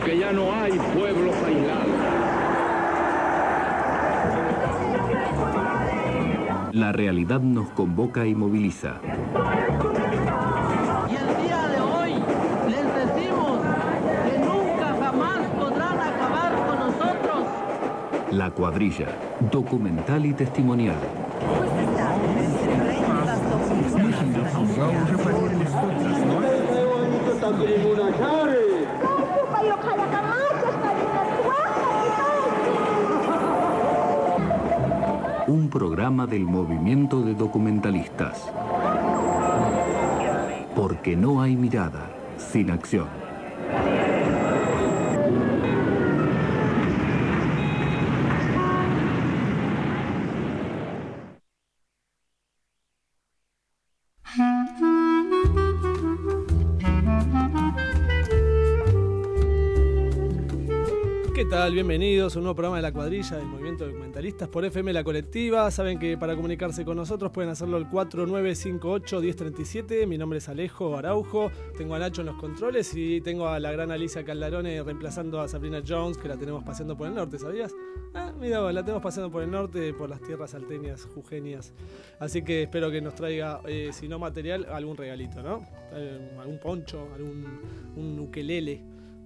porque ya no hay pueblos aislados. La realidad nos convoca y moviliza. Y el día de hoy les decimos que nunca jamás podrán acabar con nosotros. La Cuadrilla, documental y testimonial. Un programa del movimiento de documentalistas. Porque no hay mirada sin acción. ¿Qué tal? Bienvenidos a un nuevo programa de La Cuadrilla del Movimiento de Documentalistas por FM La Colectiva. Saben que para comunicarse con nosotros pueden hacerlo al 4958-1037. Mi nombre es Alejo Araujo, tengo a Nacho en los controles y tengo a la gran Alicia Caldarone reemplazando a Sabrina Jones, que la tenemos paseando por el norte, ¿sabías? Mira, la tenemos paseando por el norte, por las tierras salteñas, jujeñas. Así que espero que nos traiga, si no material, algún regalito, ¿no? Algún poncho, un ukelele.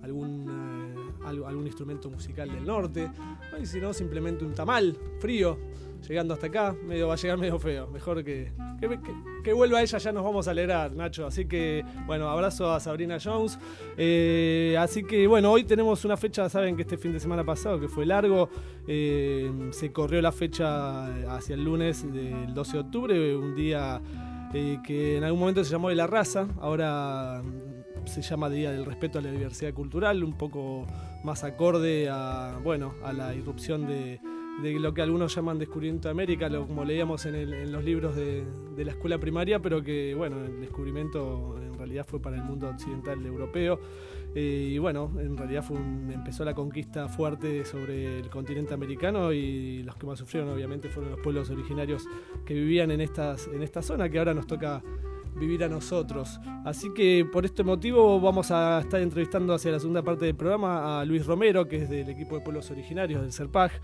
Algún instrumento musical del norte, y si no, simplemente un tamal frío, llegando hasta acá, va a llegar medio feo, mejor que vuelva ella, ya nos vamos a alegrar, Nacho, así que, bueno, abrazo a Sabrina Jones, así que, bueno, hoy tenemos una fecha, saben que este fin de semana pasado, que fue largo, se corrió la fecha hacia el lunes del 12 de octubre, un día que en algún momento se llamó de la raza, ahora se llama Día del Respeto a la Diversidad Cultural, un poco más acorde a la irrupción de lo que algunos llaman descubrimiento de América, como leíamos en los libros de la escuela primaria, pero que, bueno, el descubrimiento en realidad fue para el mundo occidental europeo, y bueno, en realidad empezó la conquista fuerte sobre el continente americano, y los que más sufrieron obviamente fueron los pueblos originarios que vivían en esta zona, que ahora nos toca vivir a nosotros. Así que por este motivo vamos a estar entrevistando hacia la segunda parte del programa a Luis Romero, que es del equipo de pueblos originarios del CERPAG.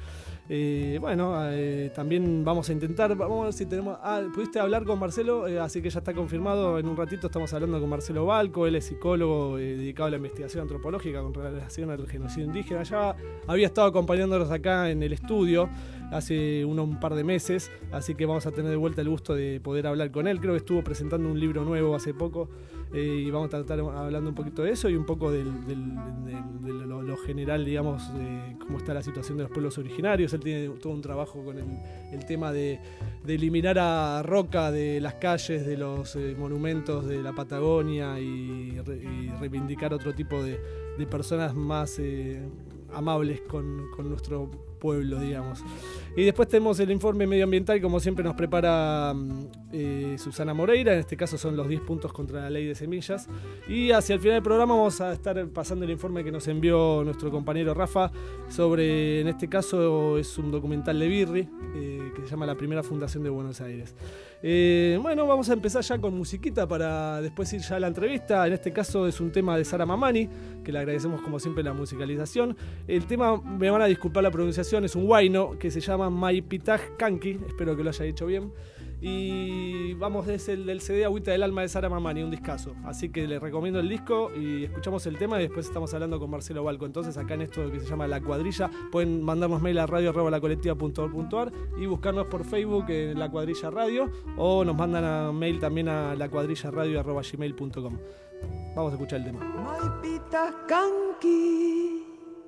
También vamos a ver si tenemos... pudiste hablar con Marcelo, así que ya está confirmado. En un ratito estamos hablando con Marcelo Balco, él es psicólogo dedicado a la investigación antropológica con relación al genocidio indígena. Ya había estado acompañándonos acá en el estudio hace un par de meses, así que vamos a tener de vuelta el gusto de poder hablar con él. Creo que estuvo presentando un libro nuevo hace poco, y vamos a estar hablando un poquito de eso y un poco de lo general, digamos, de cómo está la situación de los pueblos originarios. Él tiene todo un trabajo con el tema de eliminar a Roca de las calles, de los monumentos de la Patagonia, y reivindicar otro tipo de personas más amables con nuestro pueblo, digamos. Y después tenemos el informe medioambiental, como siempre nos prepara Susana Moreira. En este caso son los 10 puntos contra la ley de semillas, y hacia el final del programa vamos a estar pasando el informe que nos envió nuestro compañero Rafa sobre, en este caso es un documental de Birri, que se llama La Primera Fundación de Buenos Aires. Vamos a empezar ya con musiquita para después ir ya a la entrevista. En este caso es un tema de Sara Mamani, que le agradecemos como siempre la musicalización. El tema, me van a disculpar la pronunciación, es un huayno que se llama Maipitaj Kanki, espero que lo haya dicho bien. Y vamos, es el del CD Agüita del Alma de Sara Mamani, un discazo. Así que les recomiendo el disco y escuchamos el tema, y después estamos hablando con Marcelo Balco. Entonces, acá en esto que se llama La Cuadrilla, pueden mandarnos mail a radio@lacolectiva.org.ar y buscarnos por Facebook en La Cuadrilla Radio, o nos mandan a mail también a lacuadrillaradio@gmail.com. Vamos a escuchar el tema. Maipitaj Kanki,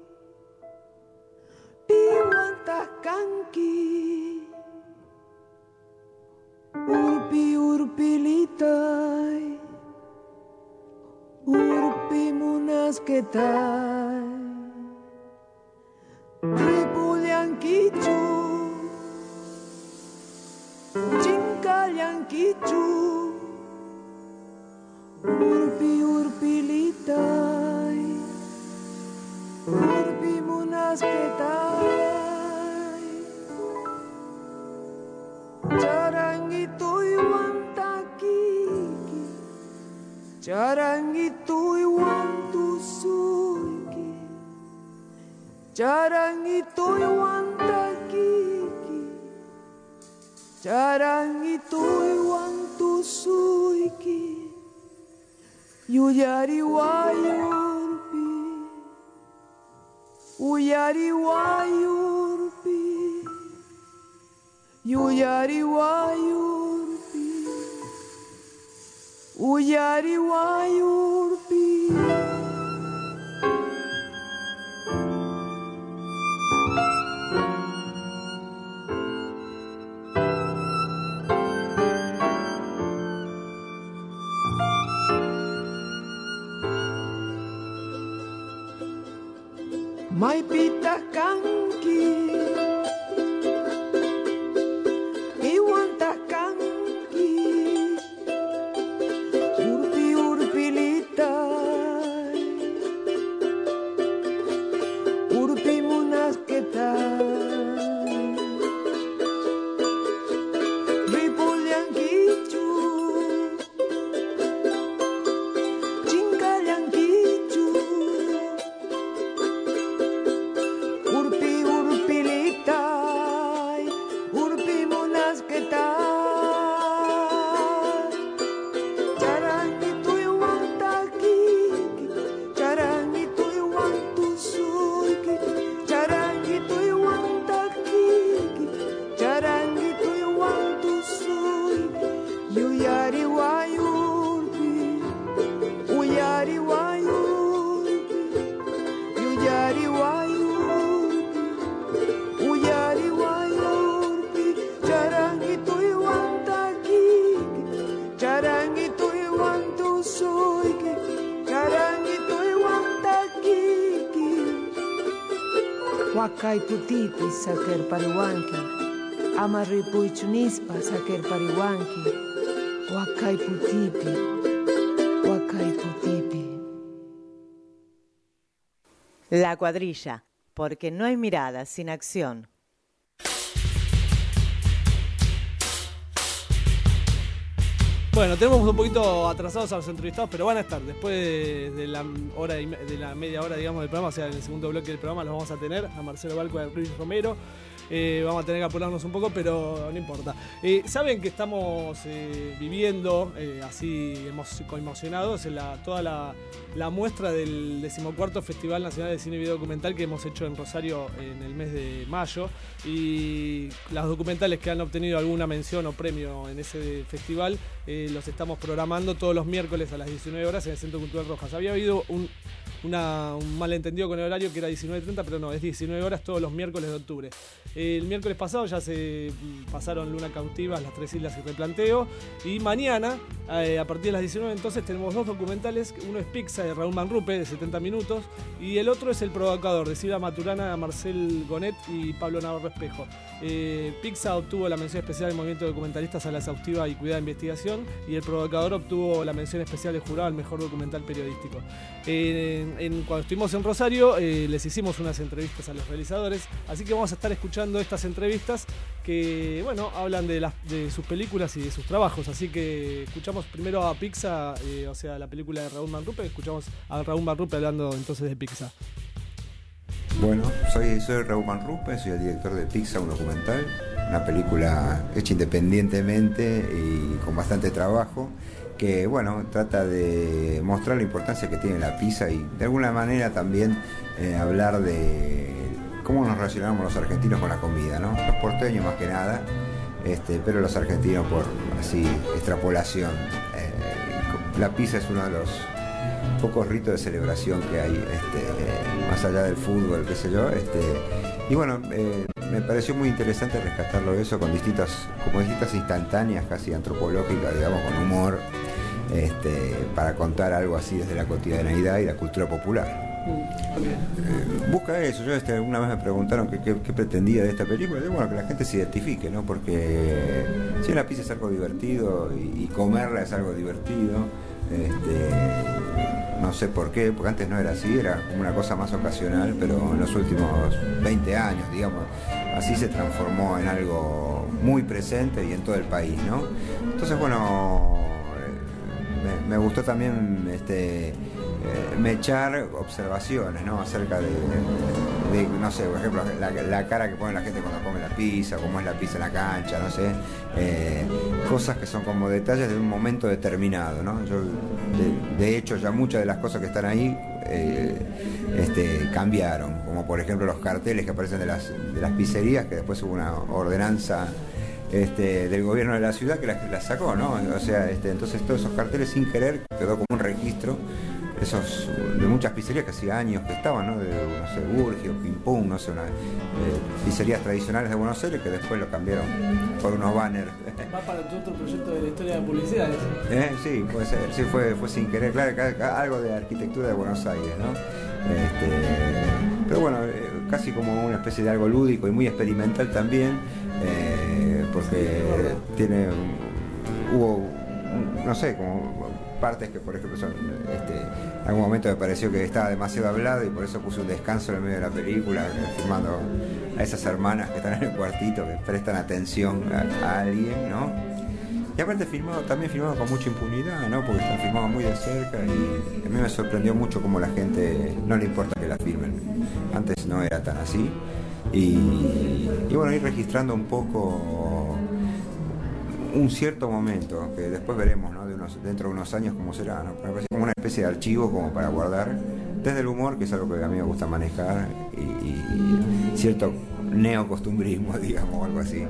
Piwantaj Kanki, Urpi urpilitai, urpi munasketai, Tripuliankichu, Chincaliankichu, urpi urpilitai, urpi munasketai. Charangitu iwan takiki, charangitu iwan tusuiki, charanguito y guantaquiqui, charanguito y guantusuiki, yuyari guayurpi, uyari guayurpi, yuyari guayurpi, uyari guayurpi. Maipita kanki, iwanta kanki, urpi urpilita, urpi munasketa, ripulyankichu, chinkalyankichu. Urpi urpilitai, urpi monasketai, charanguito y guantaquiqui, charanguito y guantusuiki, charanguito y guantaquiqui, charanguito y guantusuiki, yuyari guayurpi, uyari guayurpi, yuyari guayurpi. Uyari guayurpi, charanguito y guantaquiqui, charanguito y guantusuiki, charanguito y guantaquiqui. Huacay putipi saker parihuanki, amarripuy chunispa saker parihuanki, huacay putipi, huacay putipi. La cuadrilla, porque no hay mirada sin acción. Bueno, tenemos un poquito atrasados a los entrevistados, pero van a estar después de la media hora, digamos, del programa, o sea, en el segundo bloque del programa los vamos a tener a Marcelo Balco y a Luis Romero. Vamos a tener que apurarnos un poco, pero no importa. Saben que estamos viviendo así conmocionados en toda la muestra del 14º Festival Nacional de Cine y Video Documental que hemos hecho en Rosario en el mes de mayo, y los documentales que han obtenido alguna mención o premio en ese festival los estamos programando todos los miércoles a las 19 horas en el Centro Cultural Rojas. Había habido un malentendido con el horario, que era 19:30, pero no, es 19 horas todos los miércoles de octubre. El miércoles pasado ya se pasaron Luna Cautiva, Las Tres Islas y Replanteo, y mañana a partir de las 19 entonces tenemos dos documentales. Uno es Pizza de Raúl Manrupe de 70 minutos y el otro es El Provocador de Silvia Maturana, Marcel Gonet y Pablo Navarro Espejo. Pizza obtuvo la mención especial del Movimiento de Documentalistas a la exhaustiva y cuidada investigación, y El Provocador obtuvo la mención especial del jurado al mejor documental periodístico. Cuando estuvimos en Rosario les hicimos unas entrevistas a los realizadores, así que vamos a estar escuchando estas entrevistas que, bueno, hablan de sus películas y de sus trabajos. Así que escuchamos primero a Pizza, o sea, la película de Raúl Manrupe. Escuchamos a Raúl Manrupe hablando entonces de Pizza. Bueno, soy Raúl Manrupe, soy el director de Pizza, un documental, una película hecha independientemente y con bastante trabajo, que, bueno, trata de mostrar la importancia que tiene la pizza y de alguna manera también hablar de cómo nos relacionamos los argentinos con la comida, ¿no? Los porteños más que nada, pero los argentinos por así extrapolación. La pizza es uno de los pocos ritos de celebración que hay, más allá del fútbol, qué sé yo, y bueno, me pareció muy interesante rescatarlo eso con distintas instantáneas casi antropológicas, digamos, con humor, para contar algo así desde la cotidianeidad y la cultura popular. Busca eso. Yo una vez me preguntaron qué pretendía de esta película, y bueno, que la gente se identifique, ¿no? Porque si la pizza es algo divertido y comerla es algo divertido, no sé por qué, porque antes no era así, era como una cosa más ocasional, pero en los últimos 20 años, digamos, así se transformó en algo muy presente y en todo el país, ¿no? Entonces, bueno, me gustó también mechar observaciones, ¿no? Acerca de, no sé, por ejemplo, la cara que pone la gente cuando come la pizza, cómo es la pizza en la cancha, no sé, cosas que son como detalles de un momento determinado, ¿no? Yo, de hecho, ya muchas de las cosas que están ahí cambiaron, como por ejemplo los carteles que aparecen de las pizzerías, que después hubo una ordenanza del gobierno de la ciudad que las sacó, ¿no? O sea, entonces todos esos carteles sin querer quedó como un registro de muchas pizzerías que hacía años que estaban, ¿no? De, no sé, Burgio, Pim Pum, no sé, pizzerías tradicionales de Buenos Aires que después lo cambiaron por unos banners. Va para tu otro proyecto de la historia de publicidad, ¿eso? Sí, puede ser, sí, fue sin querer, claro, algo de arquitectura de Buenos Aires, ¿no? Pero bueno, casi como una especie de algo lúdico y muy experimental también, porque hubo, no sé, como partes que por ejemplo son, en algún momento me pareció que estaba demasiado hablado y por eso puse un descanso en el medio de la película, filmando a esas hermanas que están en el cuartito, que prestan atención a alguien, ¿no? Y aparte también filmado con mucha impunidad, ¿no? Porque están filmados muy de cerca y a mí me sorprendió mucho cómo la gente no le importa que la filmen. Antes no era tan así. Y bueno, ir registrando un poco un cierto momento, que después veremos, ¿no? Dentro de unos años cómo será, ¿no? Me parece como una especie de archivo como para guardar, desde el humor, que es algo que a mí me gusta manejar, y cierto neocostumbrismo, digamos, algo así.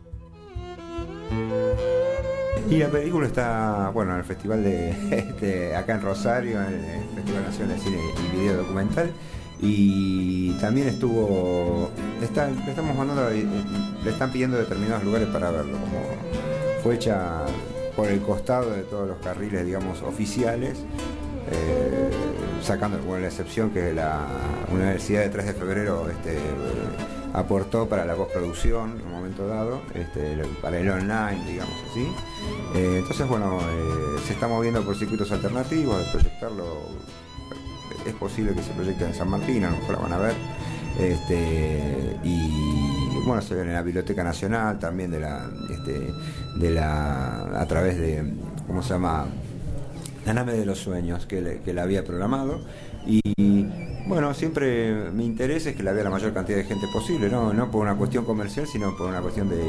Y la película está, bueno, en el festival acá en Rosario, en el Festival Nacional de Cine y Video Documental, y también le están pidiendo determinados lugares para verlo, como fue hecha por el costado de todos los carriles, digamos, oficiales, sacando, bueno, la excepción que la Universidad de 3 de Febrero aportó para la postproducción en un momento dado, para el online, digamos así. Entonces, bueno, se está moviendo por circuitos alternativos, de proyectarlo. Es posible que se proyecte en San Martín, a lo mejor la van a ver. Y bueno, se ve en la Biblioteca Nacional también a través de, ¿cómo se llama? La Nave de los Sueños, que la había programado. Y bueno, siempre mi interés es que la vea la mayor cantidad de gente posible, no por una cuestión comercial, sino por una cuestión de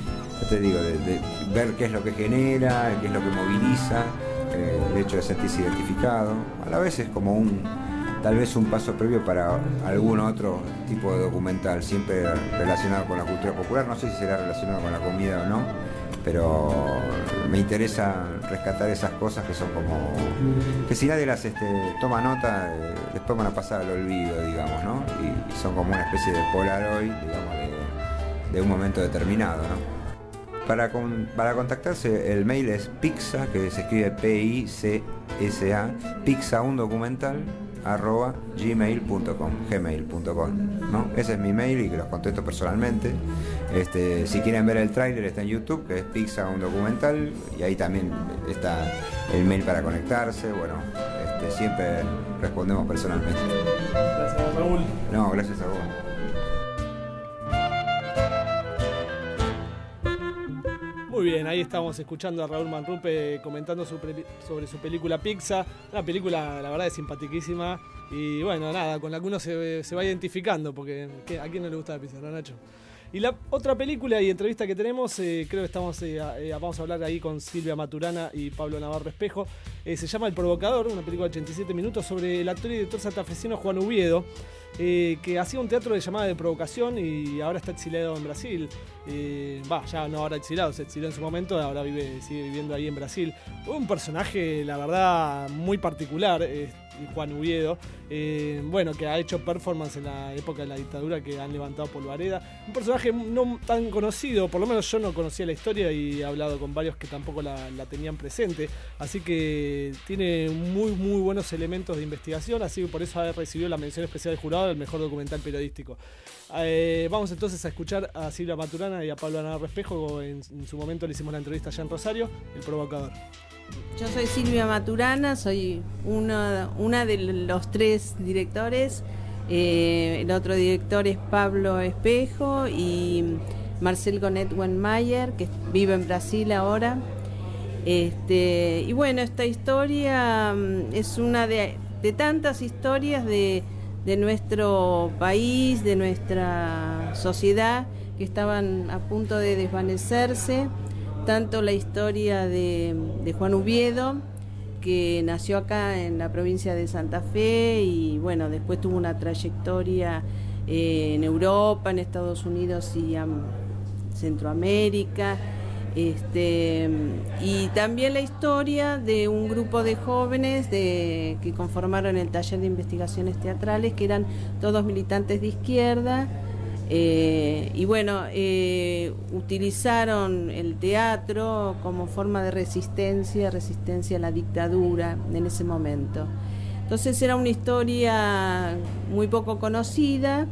ver qué es lo que genera, qué es lo que moviliza, el hecho de sentirse identificado. A la vez es como tal vez un paso previo para algún otro tipo de documental, siempre relacionado con la cultura popular. No sé si será relacionado con la comida o no, pero me interesa rescatar esas cosas que son como, que si nadie las toma nota, después van a pasar al olvido, digamos, ¿no? Y son como una especie de Polaroid, digamos, de un momento determinado, ¿no? Para contactarse, el mail es pizza, que se escribe P-I-C-S-A, pizzaundocumental@gmail.com, ¿no? Ese es mi mail y que los contesto personalmente. Si quieren ver el tráiler, está en YouTube, que es Pizza un Documental, y ahí también está el mail para conectarse. Bueno, siempre respondemos personalmente. Gracias, Raúl. No, gracias a vos. Muy bien, ahí estamos escuchando a Raúl Manrupe comentando sobre su película Pizza. Una película, la verdad, es simpaticísima. Y bueno, nada, con la que uno se va identificando, porque ¿a quién no le gusta la pizza, no, Nacho? Y la otra película y entrevista que tenemos, creo que vamos a hablar ahí con Silvia Maturana y Pablo Navarro Espejo. Se llama El Provocador, una película de 87 minutos sobre el actor y director santafesino Juan Uviedo, que hacía un teatro de llamada de provocación y ahora está exiliado en Brasil. Ya no ahora exiliado, se exilió en su momento, ahora sigue viviendo ahí en Brasil. Un personaje, la verdad, muy particular, Juan Uviedo, que ha hecho performance en la época de la dictadura, que han levantado Polvareda. Un personaje no tan conocido, por lo menos yo no conocía la historia y he hablado con varios que tampoco la tenían presente, así que tiene muy muy buenos elementos de investigación, así que por eso ha recibido la mención especial del jurado del mejor documental periodístico. Vamos entonces a escuchar a Silvia Maturana y a Pablo Navarro Espejo. En su momento le hicimos la entrevista allá en Rosario, El Provocador. Yo soy Silvia Maturana, soy una de los tres directores. El otro director es Pablo Espejo y Marcel Gonet Wenmayer, que vive en Brasil ahora. Y bueno, esta historia es una de tantas historias de nuestro país, de nuestra sociedad, que estaban a punto de desvanecerse. Tanto la historia de Juan Ubiedo, que nació acá en la provincia de Santa Fe y bueno, después tuvo una trayectoria en Europa, en Estados Unidos y Centroamérica, y también la historia de un grupo de jóvenes que conformaron el taller de investigaciones teatrales, que eran todos militantes de izquierda, y bueno, utilizaron el teatro como forma de resistencia a la dictadura en ese momento. Entonces era una historia muy poco conocida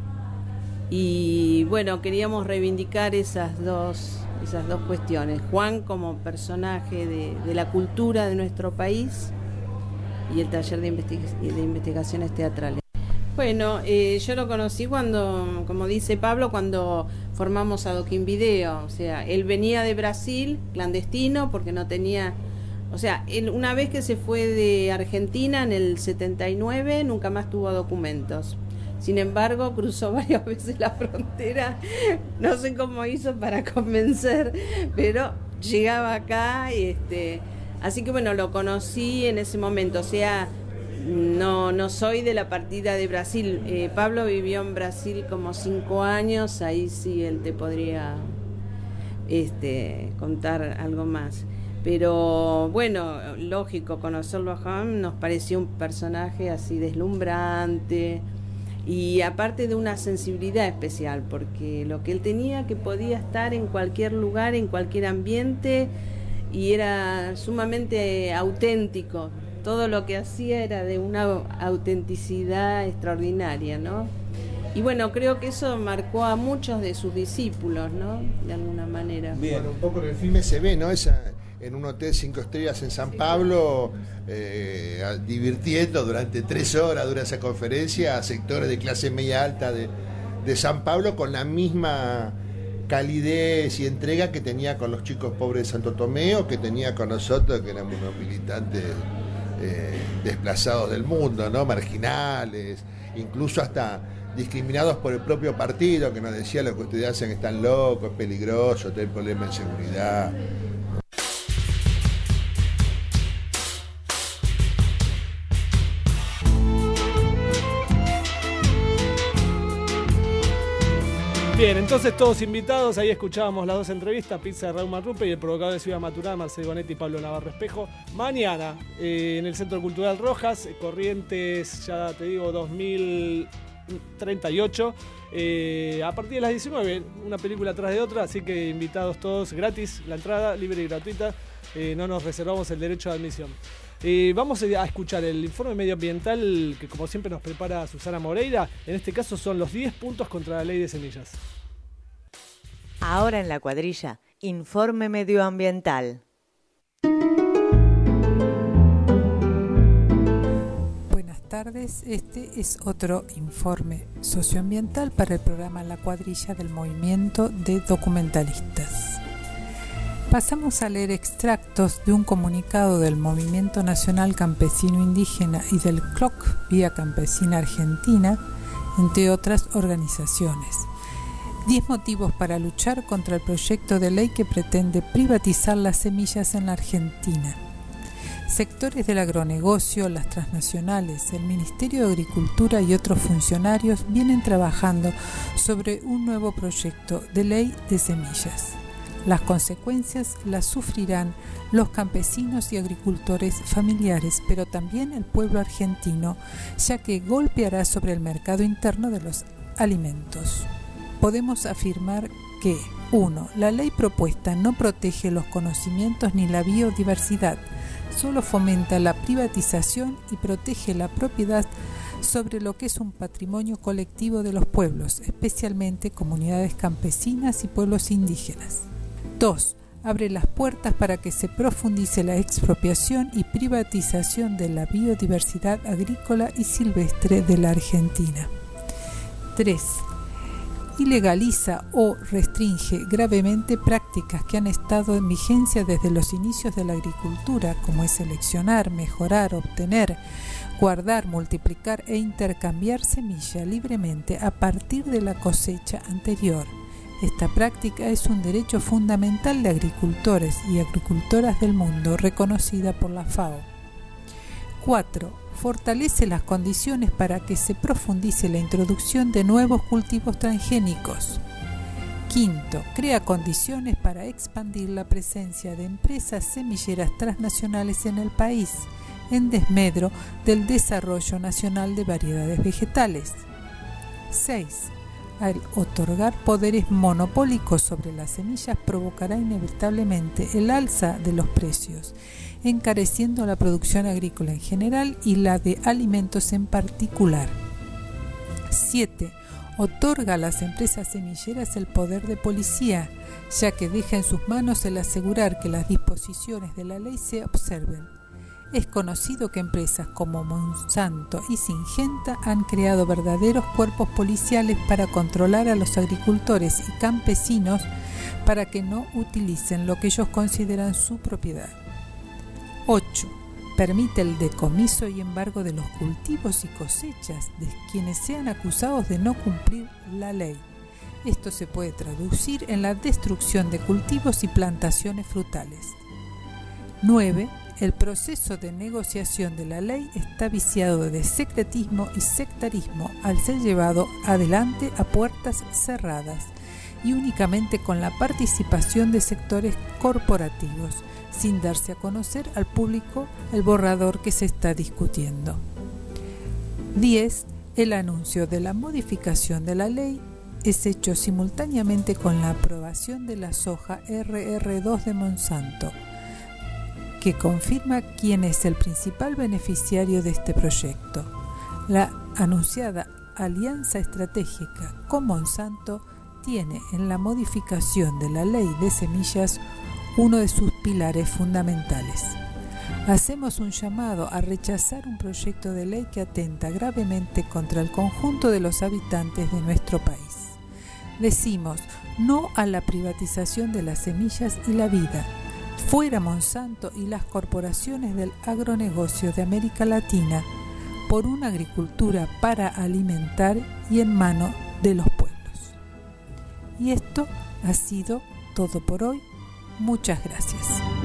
y bueno, queríamos reivindicar esas dos cuestiones. Juan como personaje de la cultura de nuestro país y el taller de investigaciones teatrales. Bueno, yo lo conocí cuando, como dice Pablo, cuando formamos Adoquín Video. O sea, él venía de Brasil, clandestino, porque no tenía... O sea, él una vez que se fue de Argentina en el 79, nunca más tuvo documentos. Sin embargo, cruzó varias veces la frontera. No sé cómo hizo para convencer, pero llegaba acá. Así que bueno, lo conocí en ese momento. O sea... No soy de la partida de Brasil. Pablo vivió en Brasil como 5 años, ahí sí él te podría contar algo más. Pero bueno, lógico, conocerlo a Juan nos pareció un personaje así deslumbrante y aparte de una sensibilidad especial, porque lo que él tenía, que podía estar en cualquier lugar, en cualquier ambiente, y era sumamente auténtico. Todo lo que hacía era de una autenticidad extraordinaria, ¿no? Y bueno, creo que eso marcó a muchos de sus discípulos, ¿no? De alguna manera. Bien, bueno, un poco en el filme se ve, ¿no? En un hotel 5 estrellas en San Pablo, divirtiendo durante 3 horas, dura esa conferencia, a sectores de clase media alta de San Pablo, con la misma calidez y entrega que tenía con los chicos pobres de Santo Tomé, o que tenía con nosotros, que éramos unos militantes desplazados del mundo, ¿no? Marginales, incluso hasta discriminados por el propio partido, que nos decía: lo que ustedes hacen están locos, es peligroso, tienen problemas de seguridad. Bien, entonces todos invitados, ahí escuchábamos las 2 entrevistas, Pizza de Raúl Manrupe y el provocador de Ciudad Maturana, Marcelo Bonetti y Pablo Navarro Espejo. Mañana, en el Centro Cultural Rojas, Corrientes, ya te digo, 2038, a partir de las 19, una película tras de otra, así que invitados todos, gratis, la entrada, libre y gratuita, no nos reservamos el derecho de admisión. Vamos a escuchar el informe medioambiental que, como siempre, nos prepara Susana Moreira. En este caso son los 10 puntos contra la ley de semillas. Ahora en la cuadrilla, informe medioambiental. Buenas tardes, este es otro informe socioambiental para el programa La Cuadrilla del Movimiento de Documentalistas. Pasamos a leer extractos de un comunicado del Movimiento Nacional Campesino Indígena y del CLOC, Vía Campesina Argentina, entre otras organizaciones. 10 motivos para luchar contra el proyecto de ley que pretende privatizar las semillas en la Argentina. Sectores del agronegocio, las transnacionales, el Ministerio de Agricultura y otros funcionarios vienen trabajando sobre un nuevo proyecto de ley de semillas. Las consecuencias las sufrirán los campesinos y agricultores familiares, pero también el pueblo argentino, ya que golpeará sobre el mercado interno de los alimentos. Podemos afirmar que 1. La ley propuesta no protege los conocimientos ni la biodiversidad, solo fomenta la privatización y protege la propiedad sobre lo que es un patrimonio colectivo de los pueblos, especialmente comunidades campesinas y pueblos indígenas. 2. Abre las puertas para que se profundice la expropiación y privatización de la biodiversidad agrícola y silvestre de la Argentina. 3. ilegaliza o restringe gravemente prácticas que han estado en vigencia desde los inicios de la agricultura, como es seleccionar, mejorar, obtener, guardar, multiplicar e intercambiar semilla libremente a partir de la cosecha anterior. Esta práctica es un derecho fundamental de agricultores y agricultoras del mundo, reconocida por la FAO. 4. Fortalece las condiciones para que se profundice la introducción de nuevos cultivos transgénicos. 5. Crea condiciones para expandir la presencia de empresas semilleras transnacionales en el país, en desmedro del desarrollo nacional de variedades vegetales. 6. Al otorgar poderes monopólicos sobre las semillas provocará inevitablemente el alza de los precios, encareciendo la producción agrícola en general y la de alimentos en particular. 7. Otorga a las empresas semilleras el poder de policía, ya que deja en sus manos el asegurar que las disposiciones de la ley se observen. Es conocido que empresas como Monsanto y Syngenta han creado verdaderos cuerpos policiales para controlar a los agricultores y campesinos para que no utilicen lo que ellos consideran su propiedad. 8. Permite el decomiso y embargo de los cultivos y cosechas de quienes sean acusados de no cumplir la ley. Esto se puede traducir en la destrucción de cultivos y plantaciones frutales. 9. El proceso de negociación de la ley está viciado de secretismo y sectarismo al ser llevado adelante a puertas cerradas y únicamente con la participación de sectores corporativos, sin darse a conocer al público el borrador que se está discutiendo. 10. El anuncio de la modificación de la ley es hecho simultáneamente con la aprobación de la soja RR2 de Monsanto, que confirma quién es el principal beneficiario de este proyecto. La anunciada alianza estratégica con Monsanto tiene en la modificación de la ley de semillas uno de sus pilares fundamentales. Hacemos un llamado a rechazar un proyecto de ley que atenta gravemente contra el conjunto de los habitantes de nuestro país. Decimos no a la privatización de las semillas y la vida. Fuera Monsanto y las corporaciones del agronegocio de América Latina, por una agricultura para alimentar y en mano de los pueblos. Y esto ha sido todo por hoy. Muchas gracias.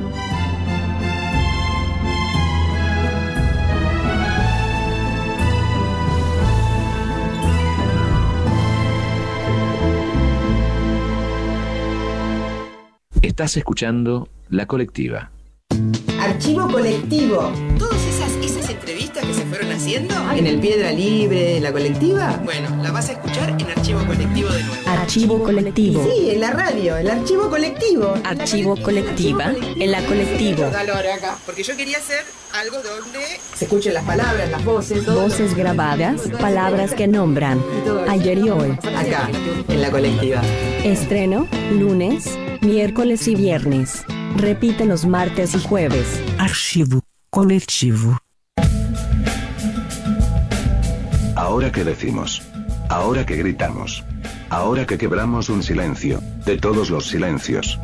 Estás escuchando La Colectiva. Archivo colectivo. Todas esas entrevistas que se fueron haciendo En el Piedra Libre, en la colectiva. bueno, la vas a escuchar en Archivo Colectivo de nuevo. Archivo colectivo. Sí, en la radio, el archivo colectivo. Archivo colectiva en la colectiva. Dale ahora acá, porque yo quería hacer algo donde Se escuchen las palabras, las voces, todo. Voces grabadas, palabras que nombran. Ayer y hoy. Acá, en la colectiva. Estreno, lunes, miércoles y viernes. Repite los martes y jueves. Archivo colectivo. Ahora que decimos. Ahora que gritamos. Ahora que quebramos un silencio, de todos los silencios.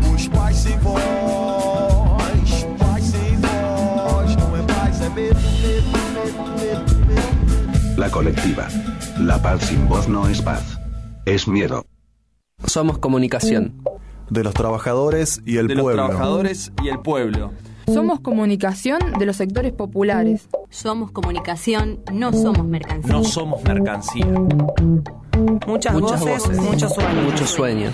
La colectiva. La paz sin voz no es paz. Es miedo. Somos comunicación. De los trabajadores y el pueblo. De los trabajadores y el pueblo. Somos comunicación de los sectores populares. Somos comunicación, no somos mercancía. No somos mercancía. Muchas voces, muchos sueños. Muchos sueños.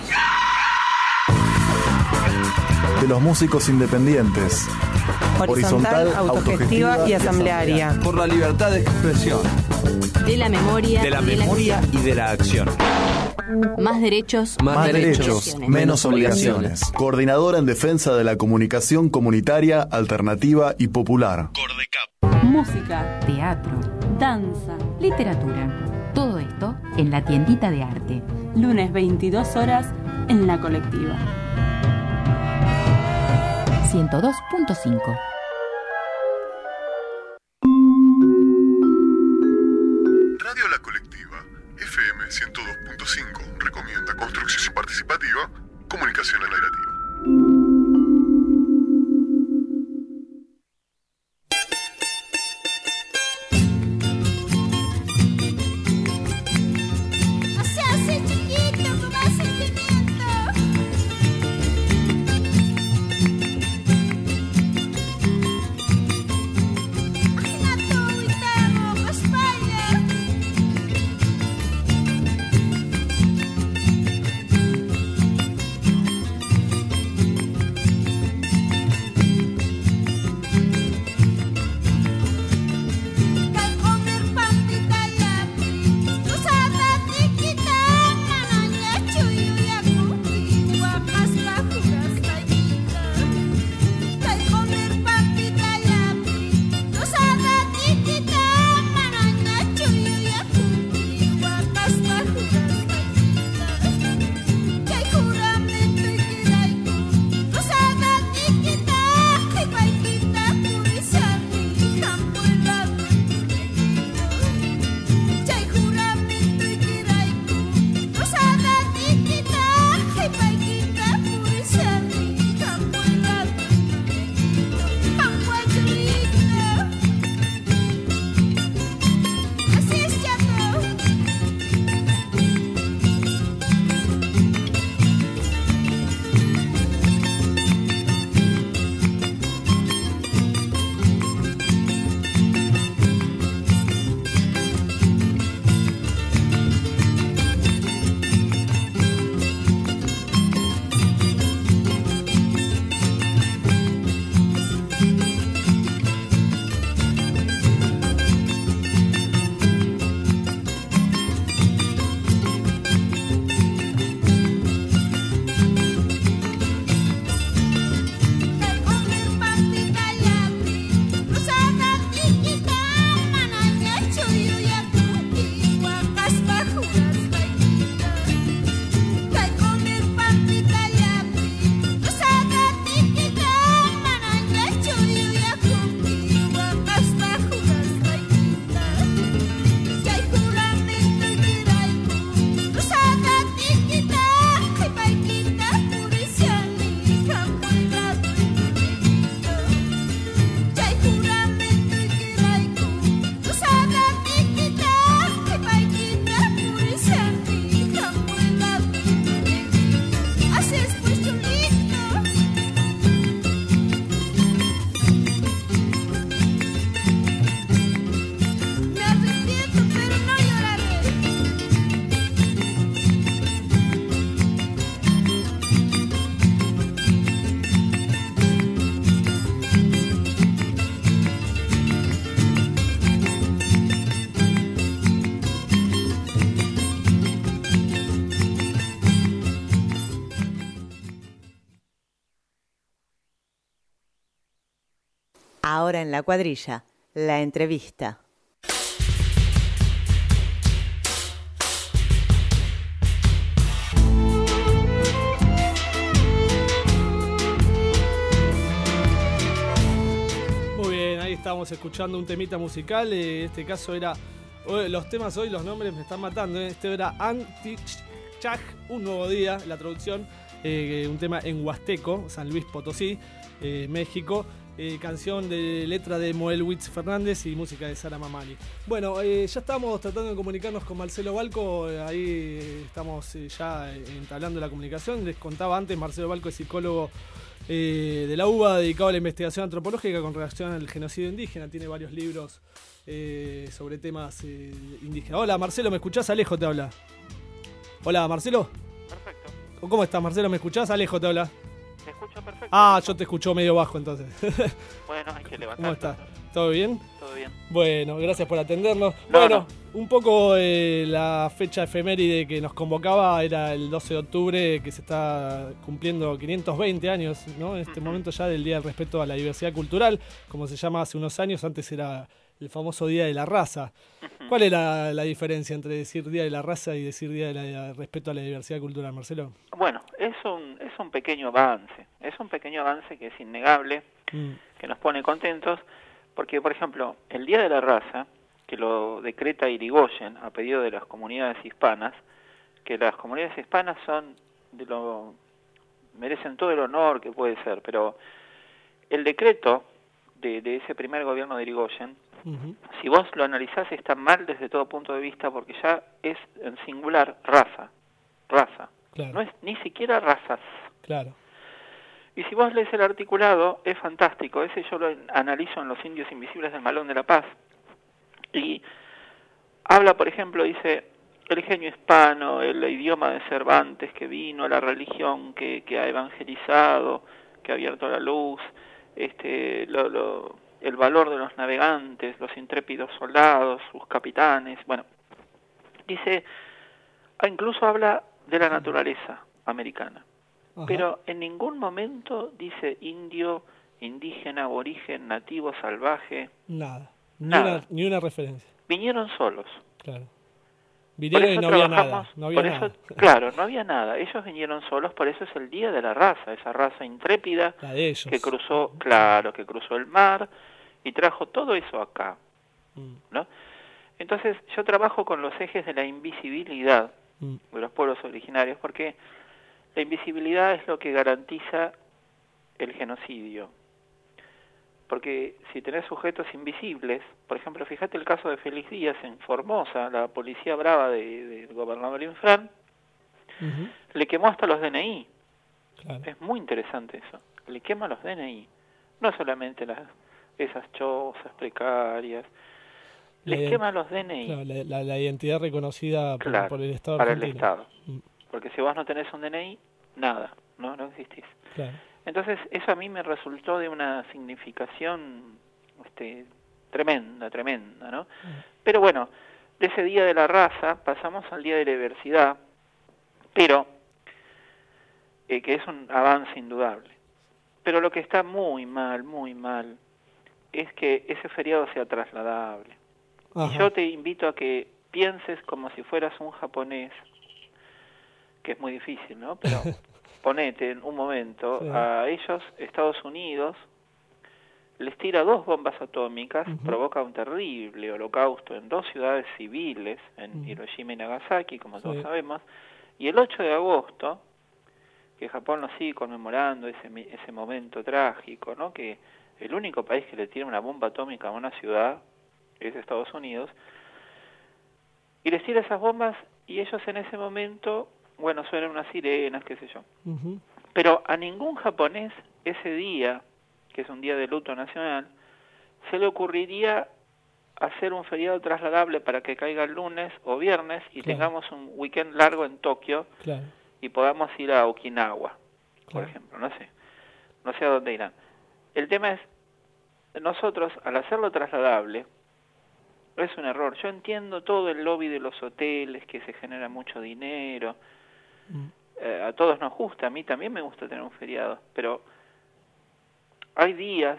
De los músicos independientes. Horizontal, autogestiva y asamblearia. Por la libertad de expresión. De la memoria. De la memoria y de la acción. Más derechos. Más derechos, menos obligaciones. Coordinadora en defensa de la comunicación comunitaria, alternativa y popular. Música, teatro, danza, literatura. Todo esto en la tiendita de arte. Lunes 22 horas en la colectiva. 102.5. Radio La Colectiva, FM 102.5, comunicación alternativa. Ahora en la cuadrilla, la entrevista. Muy bien, ahí estábamos escuchando un temita musical. En este caso era... Los temas hoy, los nombres me están matando. Este era Anti-Chaj, un nuevo día, la traducción. Un tema en huasteco, San Luis Potosí, México. Canción de letra de Moel Witz Fernández y música de Sara Mamani. Bueno, ya estamos tratando de comunicarnos con Marcelo Balco. Ahí estamos ya entablando la comunicación. Les contaba antes, Marcelo Balco es psicólogo de la UBA, dedicado a la investigación antropológica con relación al genocidio indígena. Tiene varios libros sobre temas indígenas. Hola Marcelo, ¿me escuchás? Alejo te habla. Hola Marcelo. Perfecto. ¿Cómo estás Marcelo? ¿Me escuchás? Alejo te habla. Te escucho perfecto. Ah, yo te escucho medio bajo entonces. Bueno, hay que levantar. ¿Cómo estás? ¿Todo bien? Todo bien. Bueno, gracias por atendernos. Bueno, un poco la fecha efeméride que nos convocaba era el 12 de octubre, que se está cumpliendo 520 años, ¿no? En este momento ya del Día del Respeto a la Diversidad Cultural, como se llama hace unos años. Antes era el famoso Día de la Raza. ¿Cuál era la diferencia entre decir Día de la Raza y decir Día del Respeto a la Diversidad Cultural, Marcelo? Bueno, es un pequeño avance. Es un pequeño avance que es innegable, que nos pone contentos, porque, por ejemplo, el Día de la Raza, que lo decreta Irigoyen a pedido de las comunidades hispanas, que las comunidades hispanas son de lo merecen todo el honor que puede ser, pero el decreto de ese primer gobierno de Irigoyen, si vos lo analizás, está mal desde todo punto de vista, porque ya es en singular raza. Claro. No es ni siquiera razas. Claro. Y si vos lees el articulado, es fantástico. Ese yo lo analizo en Los Indios Invisibles del Malón de la Paz. Y habla, por ejemplo, dice, el genio hispano, el idioma de Cervantes que vino, la religión que ha evangelizado, que ha abierto la luz, el valor de los navegantes, los intrépidos soldados, sus capitanes. Bueno, dice, incluso habla de la naturaleza americana. Ajá. Pero en ningún momento dice indio, indígena, aborigen, nativo, salvaje. Nada. Nada. Ni una referencia. Vinieron solos. Claro. Vinieron y no había nada. No había nada. Claro, no había nada. Ellos vinieron solos, por eso es el Día de la Raza, esa raza intrépida la de ellos. Que cruzó, claro, que cruzó el mar y trajo todo eso acá, ¿no? Entonces yo trabajo con los ejes de la invisibilidad de los pueblos originarios, porque la invisibilidad es lo que garantiza el genocidio. Porque si tenés sujetos invisibles, por ejemplo, fíjate el caso de Félix Díaz en Formosa, la policía brava del gobernador Infran, le quemó hasta los DNI. Claro. Es muy interesante eso. Le quema los DNI. No solamente esas chozas precarias. Les quema los DNI. Claro, la identidad reconocida por el Estado para argentino. El Estado. Porque si vos no tenés un DNI, nada, no existís. Claro. Entonces, eso a mí me resultó de una significación tremenda, ¿no? Pero bueno, de ese Día de la Raza pasamos al Día de la Diversidad, pero que es un avance indudable. Pero lo que está muy mal, es que ese feriado sea trasladable. Ajá. Y yo te invito a que pienses como si fueras un japonés, que es muy difícil, ¿no? Pero ponete en un momento, a ellos, Estados Unidos, les tira 2 bombas atómicas, provoca un terrible holocausto en 2 ciudades civiles, en Hiroshima y Nagasaki, como todos sabemos, y el 8 de agosto, que Japón lo sigue conmemorando, ese momento trágico, ¿no? Que el único país que le tira una bomba atómica a una ciudad es Estados Unidos, y les tira esas bombas, y ellos en ese momento, bueno, suenan unas sirenas, qué sé yo. Pero a ningún japonés ese día, que es un día de luto nacional, se le ocurriría hacer un feriado trasladable para que caiga el lunes o viernes y tengamos un weekend largo en Tokio y podamos ir a Okinawa, por ejemplo, no sé a dónde irán. El tema es, nosotros al hacerlo trasladable, es un error. Yo entiendo todo el lobby de los hoteles, que se genera mucho dinero, a todos nos gusta, a mí también me gusta tener un feriado, pero hay días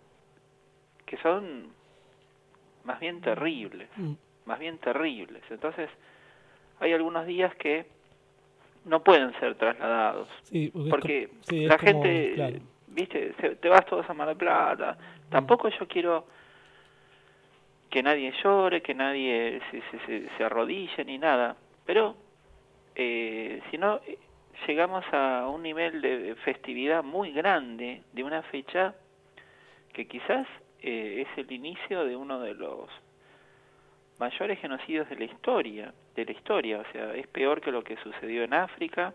que son más bien terribles, entonces hay algunos días que no pueden ser trasladados, porque la gente, viste, te vas todos a Mar del Plata, tampoco yo quiero que nadie llore, que nadie se arrodille ni nada, pero si no, llegamos a un nivel de festividad muy grande de una fecha que quizás es el inicio de uno de los mayores genocidios de la historia, o sea, es peor que lo que sucedió en África,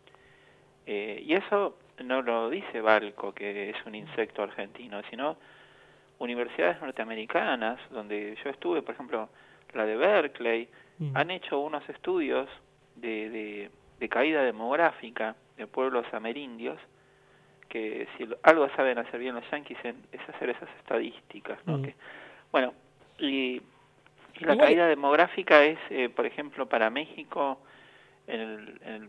y eso no lo dice Balco, que es un insecto argentino, sino universidades norteamericanas, donde yo estuve, por ejemplo, la de Berkeley, han hecho unos estudios de caída demográfica de pueblos amerindios, que si algo saben hacer bien los yanquis es hacer esas estadísticas, ¿no? Que, bueno, y la caída demográfica es, por ejemplo, para México, en el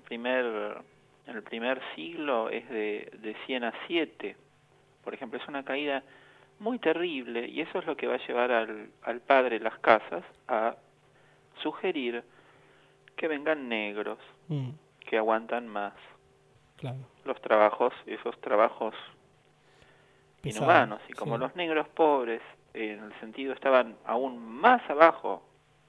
primer siglo es de 100 a 7, por ejemplo, es una caída muy terrible, y eso es lo que va a llevar al padre de las casas a sugerir que vengan negros, que aguantan más los trabajos, esos trabajos inhumanos, y como los negros pobres, en el sentido, estaban aún más abajo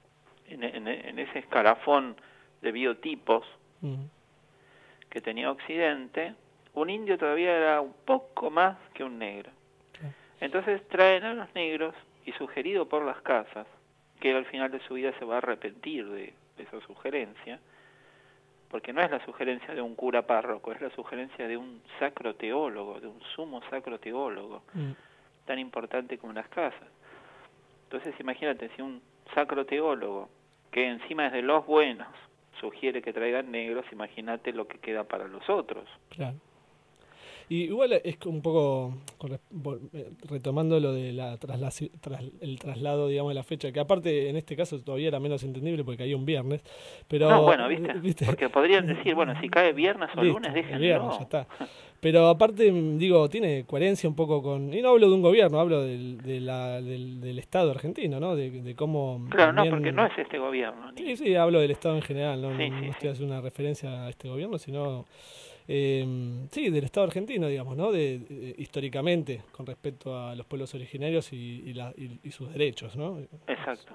en ese escalafón de biotipos que tenía Occidente, un indio todavía era un poco más que un negro. Entonces traen a los negros y sugerido por las casas, que él al final de su vida se va a arrepentir de esa sugerencia, porque no es la sugerencia de un cura párroco, es la sugerencia de un sacro teólogo, de un sumo sacro teólogo, tan importante como las casas. Entonces imagínate, si un sacro teólogo, que encima es de los buenos, sugiere que traigan negros, imagínate lo que queda para los otros. Claro. Y igual es un poco, retomando lo de el traslado, digamos, de la fecha, que aparte en este caso todavía era menos entendible porque caía un viernes, pero... No, bueno, ¿viste? Porque podrían decir, bueno, si cae viernes o lunes, déjenlo. Viernes, ya está. Pero aparte, digo, tiene coherencia un poco con... Y no hablo de un gobierno, hablo del Estado argentino, ¿no? De cómo... Claro, también... no, porque no es este gobierno. Sí, hablo del Estado en general, no estoy sí. haciendo una referencia a este gobierno, sino... sí, del Estado argentino, digamos, ¿no? Históricamente, con respecto a los pueblos originarios y sus derechos, ¿no? Exacto.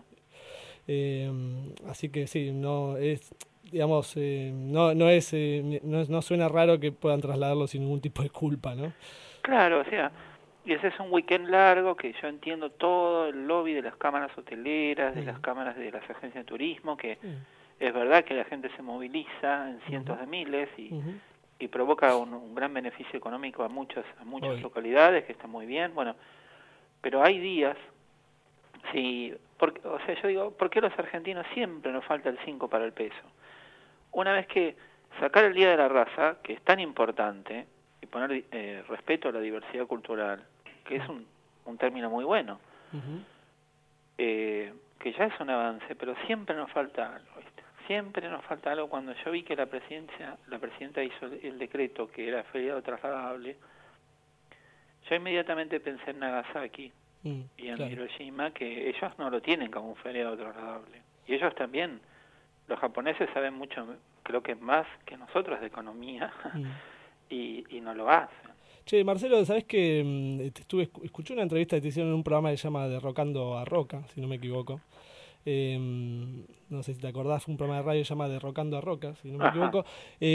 Así que sí, no es, digamos, no suena raro que puedan trasladarlo sin ningún tipo de culpa, ¿no? Claro, o sea, y ese es un weekend largo que yo entiendo todo el lobby de las cámaras hoteleras, de las cámaras de las agencias de turismo, que es verdad que la gente se moviliza en cientos de miles y provoca un gran beneficio económico a muchas localidades, que está muy bien, bueno, pero hay días, o sea, yo digo, ¿por qué los argentinos siempre nos falta el 5 para el peso? Una vez que sacar el Día de la Raza, que es tan importante, y poner respeto a la diversidad cultural, que es un término muy bueno, que ya es un avance, pero siempre nos falta algo, ¿viste? Siempre nos falta algo. Cuando yo vi que la presidenta hizo el decreto que era feriado trasladable, yo inmediatamente pensé en Nagasaki y en Hiroshima, que ellos no lo tienen como un feriado trasladable. Y ellos también, los japoneses saben mucho, creo que más que nosotros de economía, y no lo hacen. Che, Marcelo, ¿sabés que escuché una entrevista que te hicieron en un programa que se llama Derrocando a Roca, si no me equivoco? No sé si te acordás, fue un programa de radio que se llama Derrocando a Roca, si no me equivoco,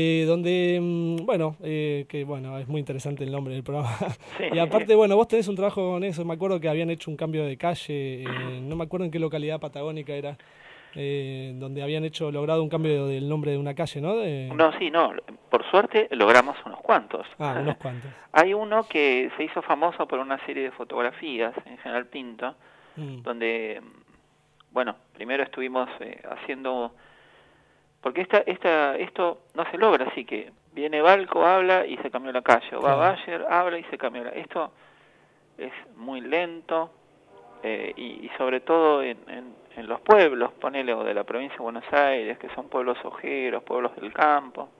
donde, que bueno, es muy interesante el nombre del programa. Sí. Y aparte, bueno, vos tenés un trabajo con eso, me acuerdo que habían hecho un cambio de calle, no me acuerdo en qué localidad patagónica era, donde habían logrado un cambio del nombre de una calle, ¿no? No, por suerte logramos unos cuantos. Unos cuantos. Hay uno que se hizo famoso por una serie de fotografías en General Pinto, donde... Bueno, primero estuvimos haciendo... Porque esto no se logra así, que viene Balco, habla y se cambió la calle, o va Bayer, habla y se cambió la... Esto es muy lento, y sobre todo en los pueblos, ponele, o de la provincia de Buenos Aires, que son pueblos ojeros, pueblos del campo.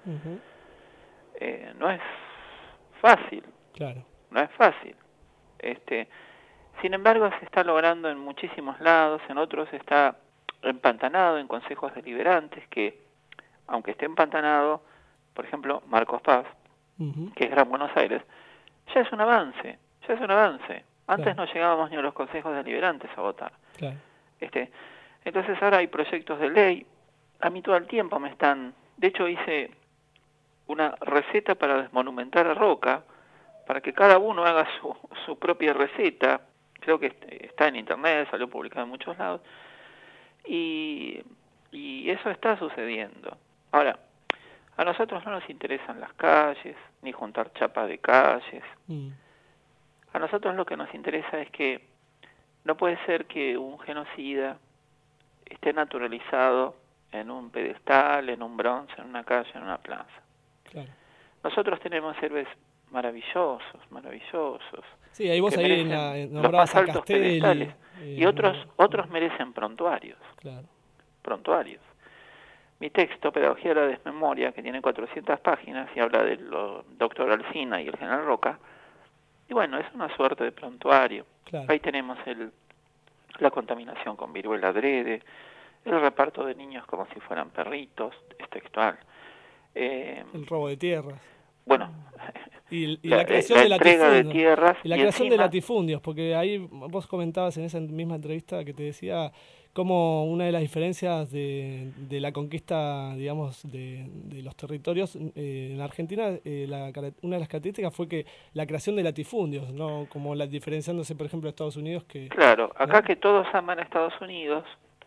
No es fácil. Claro. No es fácil. Sin embargo, se está logrando en muchísimos lados, en otros está empantanado en consejos deliberantes, que, aunque esté empantanado, por ejemplo, Marcos Paz, que es Gran Buenos Aires, ya es un avance. Antes no llegábamos ni a los consejos deliberantes a votar. Claro. Entonces ahora hay proyectos de ley, a mí todo el tiempo me están... De hecho hice una receta para desmonumentar a Roca, para que cada uno haga su propia receta. Creo que está en internet, salió publicado en muchos lados, y eso está sucediendo. Ahora, a nosotros no nos interesan las calles, ni juntar chapas de calles. A nosotros lo que nos interesa es que no puede ser que un genocida esté naturalizado en un pedestal, en un bronce, en una calle, en una plaza. Claro. Nosotros tenemos héroes maravillosos. Sí, ahí vos ahí nombrabas a Castelli. Y otros merecen prontuarios. Claro. Prontuarios. Mi texto, Pedagogía de la Desmemoria, que tiene 400 páginas y habla del doctor Alsina y el general Roca, y bueno, es una suerte de prontuario. Claro. Ahí tenemos la contaminación con viruela adrede, el reparto de niños como si fueran perritos, es textual. El robo de tierras. Bueno, Y la creación de entrega de tierras. Y la creación de latifundios, porque ahí vos comentabas en esa misma entrevista que te decía como una de las diferencias de la conquista, digamos, de los territorios en Argentina, una de las características fue que la creación de latifundios, no como diferenciándose, por ejemplo, de Estados Unidos. Claro, acá, ¿no?, que todos aman a Estados Unidos,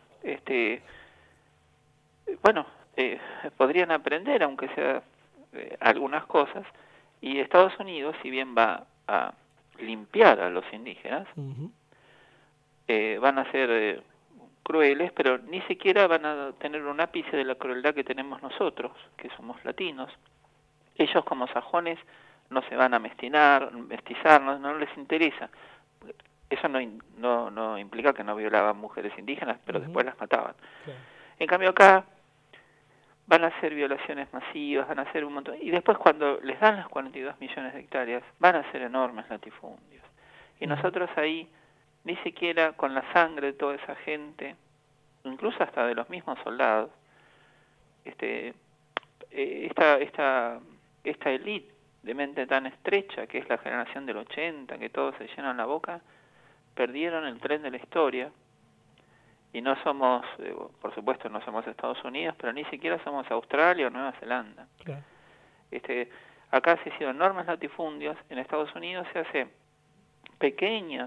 podrían aprender, aunque sea algunas cosas, y Estados Unidos, si bien va a limpiar a los indígenas, van a ser crueles, pero ni siquiera van a tener un ápice de la crueldad que tenemos nosotros, que somos latinos. Ellos como sajones no se van a mestizar, no les interesa. Eso no implica que no violaban mujeres indígenas, pero después las mataban. Okay. En cambio acá van a hacer violaciones masivas, van a hacer un montón, y después cuando les dan las 42 millones de hectáreas, van a hacer enormes latifundios. Y nosotros ahí, ni siquiera con la sangre de toda esa gente, incluso hasta de los mismos soldados, esta élite de mente tan estrecha, que es la generación del 80, que todos se llenan la boca, perdieron el tren de la historia. Y no somos, por supuesto, no somos Estados Unidos, pero ni siquiera somos Australia o Nueva Zelanda. Claro. Acá se hicieron enormes latifundios, en Estados Unidos se hace pequeñas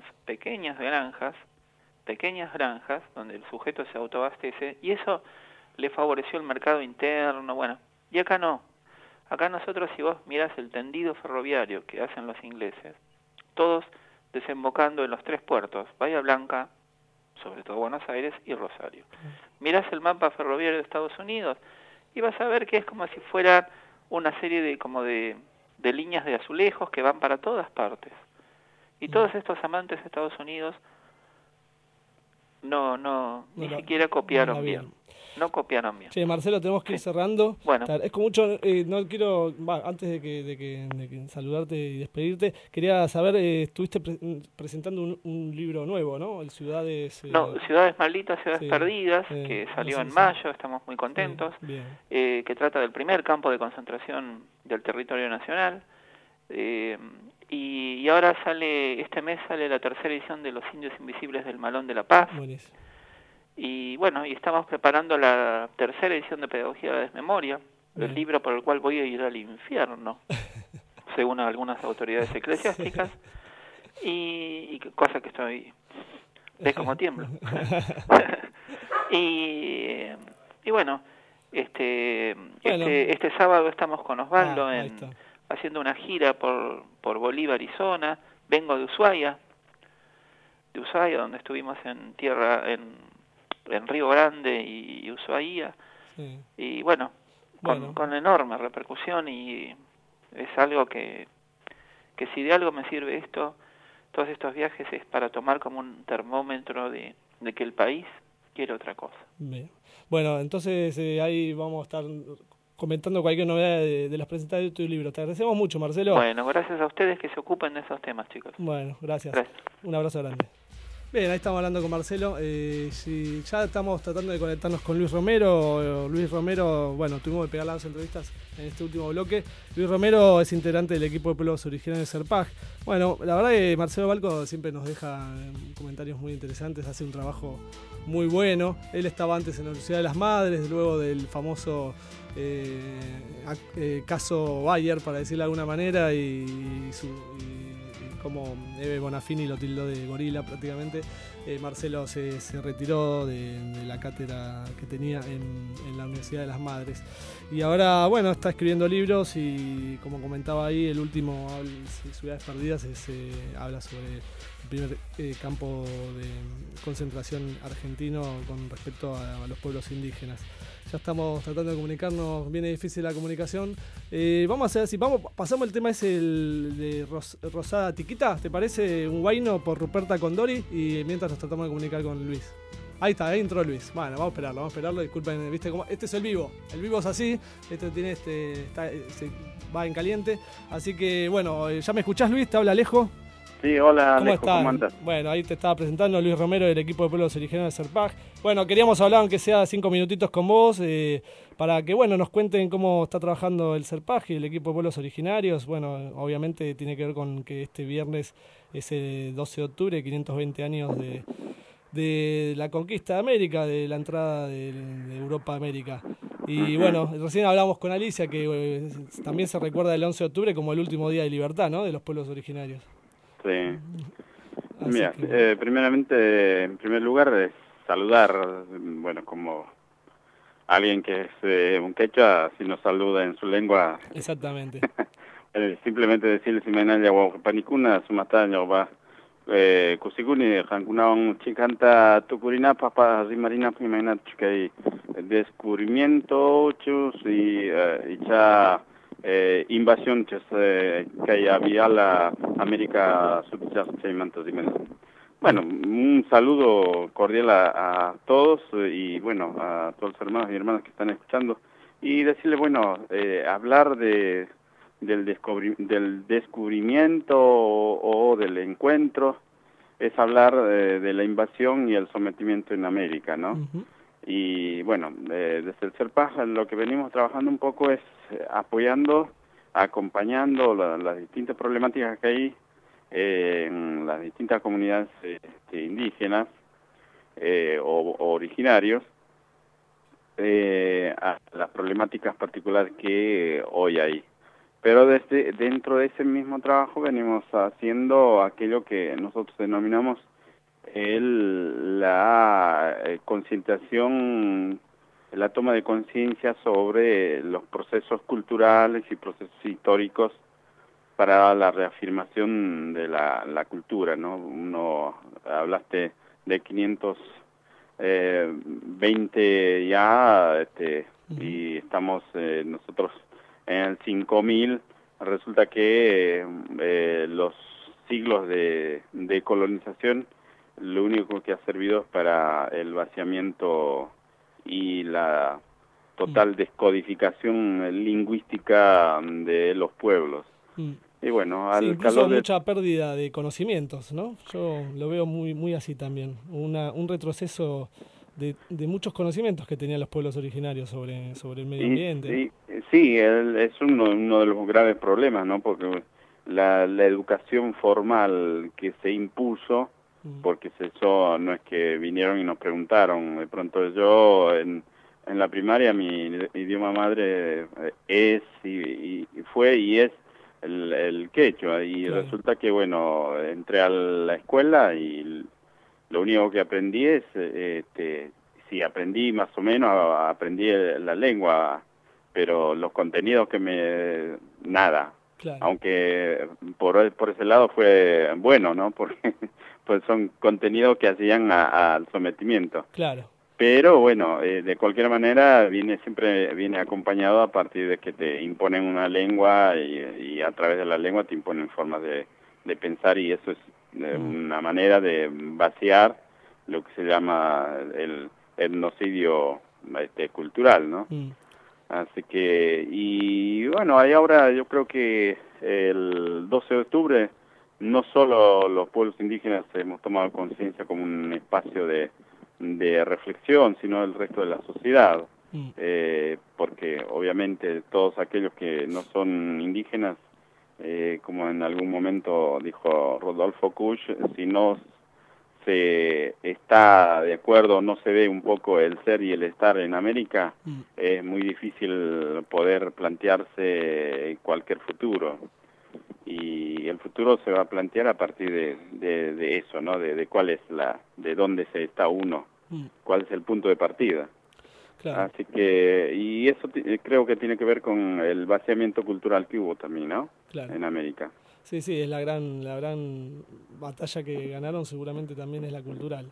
granjas, donde el sujeto se autoabastece, y eso le favoreció el mercado interno, bueno, y acá no. Acá nosotros, si vos mirás el tendido ferroviario que hacen los ingleses, todos desembocando en los 3 puertos, Bahía Blanca, sobre todo Buenos Aires y Rosario. Mirás el mapa ferroviario de Estados Unidos y vas a ver que es como si fuera una serie de líneas de azulejos que van para todas partes. Y todos estos amantes de Estados Unidos ni siquiera copiaron bien. No copiaron bien. Che, Marcelo, tenemos que ir cerrando. Bueno. Es con mucho, no quiero, antes de que saludarte y despedirte, quería saber, estuviste presentando un libro nuevo, ¿no? El Ciudades... Ciudades Malditas, Ciudades Perdidas, que salió en mayo, estamos muy contentos, que trata del primer campo de concentración del territorio nacional. Y ahora este mes sale la 3ª edición de Los Indios Invisibles del Malón de la Paz. Buenísimo. Y bueno, y estamos preparando la 3ª edición de Pedagogía de la Desmemoria, el libro por el cual voy a ir al infierno, según algunas autoridades eclesiásticas, y cosa que estoy... ¿Ves cómo tiemblo? y bueno, este sábado estamos con Osvaldo haciendo una gira por Bolívar y zona. Vengo de Ushuaia, donde estuvimos en Río Grande y Ushuaia, y bueno, con enorme repercusión, y es algo que si de algo me sirve todos estos viajes es para tomar como un termómetro de que el país quiere otra cosa. Bien. Bueno, entonces ahí vamos a estar comentando cualquier novedad de las presentaciones de tu libro. Te agradecemos mucho, Marcelo. Bueno, gracias a ustedes que se ocupen de esos temas, chicos. Bueno, gracias. Un abrazo grande. Bien, ahí estamos hablando con Marcelo. Ya estamos tratando de conectarnos con Luis Romero. Luis Romero, bueno, tuvimos que pegar las entrevistas en este último bloque. Luis Romero es integrante del equipo de pueblos originarios de Serpaj. Bueno, la verdad que Marcelo Balco siempre nos deja comentarios muy interesantes, hace un trabajo muy bueno. Él estaba antes en la Universidad de las Madres, luego del famoso caso Bayer, para decirlo de alguna manera, y como Eve Bonafini lo tildó de gorila prácticamente. Marcelo se retiró de la cátedra que tenía en la Universidad de las Madres. Y ahora, bueno, está escribiendo libros y, como comentaba ahí, el último, Ciudades Perdidas, habla sobre el primer campo de concentración argentino con respecto a los pueblos indígenas. Ya estamos tratando de comunicarnos, viene difícil la comunicación. Vamos a hacer así, pasamos el tema ese de Rosada Tiquita, ¿te parece? Un guayno por Ruperta Condori, y mientras nos tratamos de comunicar con Luis. Ahí está, ahí entró Luis. Bueno, vamos a esperarlo, disculpen, viste cómo. Este es el vivo es así, se va en caliente. Así que bueno, ¿ya me escuchás, Luis? ¿Te habla Alejo? Sí, hola, ¿Cómo Alejo, estás? ¿cómo andas? Bueno, ahí te estaba presentando Luis Romero del equipo de pueblos originarios de Serpaj. Bueno, queríamos hablar, aunque sea 5 minutitos con vos, para que, bueno, nos cuenten cómo está trabajando el Serpaj y el equipo de pueblos originarios. Bueno, obviamente tiene que ver con que este viernes es el 12 de octubre, 520 años de la conquista de América, de la entrada de Europa a América. Y bueno, recién hablamos con Alicia que también se recuerda el 11 de octubre como el último día de libertad, ¿no?, de los pueblos originarios. Sí. Mira, primeramente, en primer lugar, saludar, bueno, como alguien que es un quechua, si nos saluda en su lengua. Exactamente. Simplemente decirle si me naya panicuna, su mataña va kusiguni hankunaon chikanta tukurina papa rimarina primena chikai descubrimiento chus y ya invasión que había la América subsahariana. Bueno, un saludo cordial a todos y bueno, a todos los hermanos y hermanas que están escuchando y decirle, bueno, hablar del descubrimiento o del encuentro es hablar de la invasión y el sometimiento en América, ¿no? Uh-huh. Y bueno, desde el Serpaj lo que venimos trabajando un poco es apoyando, acompañando las distintas problemáticas que hay en las distintas comunidades indígenas o originarios, a las problemáticas particulares que hoy hay. Pero dentro de ese mismo trabajo venimos haciendo aquello que nosotros denominamos la concientización, la toma de conciencia sobre los procesos culturales y procesos históricos para la reafirmación de la cultura, ¿no? Hablaste de 520 ya, y estamos nosotros en el 5000. Resulta que los siglos de colonización lo único que ha servido es para el vaciamiento y la total descodificación lingüística de los pueblos. Y bueno, incluso mucha pérdida de conocimientos, ¿no? Yo lo veo muy así también. Un retroceso de muchos conocimientos que tenían los pueblos originarios sobre el medio ambiente. Sí, es uno de los graves problemas, ¿no? Porque la educación formal que se impuso, porque eso no es que vinieron y nos preguntaron. De pronto yo en la primaria mi idioma madre es y fue y es el quechua, y claro, resulta que bueno, entré a la escuela y lo único que aprendí es sí, aprendí más o menos, aprendí la lengua, pero los contenidos nada. Claro. Aunque por ese lado fue bueno, ¿no? Porque pues son contenidos que hacían al sometimiento. Claro. Pero bueno, de cualquier manera siempre viene acompañado a partir de que te imponen una lengua y a través de la lengua te imponen formas de pensar, y eso es una manera de vaciar lo que se llama el etnocidio cultural, ¿no? Así que, y bueno, ahí ahora yo creo que el 12 de octubre no solo los pueblos indígenas hemos tomado conciencia como un espacio de reflexión, sino el resto de la sociedad, porque obviamente todos aquellos que no son indígenas, como en algún momento dijo Rodolfo Kusch, si no se está de acuerdo, no se ve un poco el ser y el estar en América, es muy difícil poder plantearse cualquier futuro. Y el futuro se va a plantear a partir de eso, ¿no? De cuál es de dónde se está uno, cuál es el punto de partida. Claro. Así que, y eso creo que tiene que ver con el vaciamiento cultural que hubo también, ¿no? Claro. En América. Sí, es la gran batalla que ganaron, seguramente también es la cultural.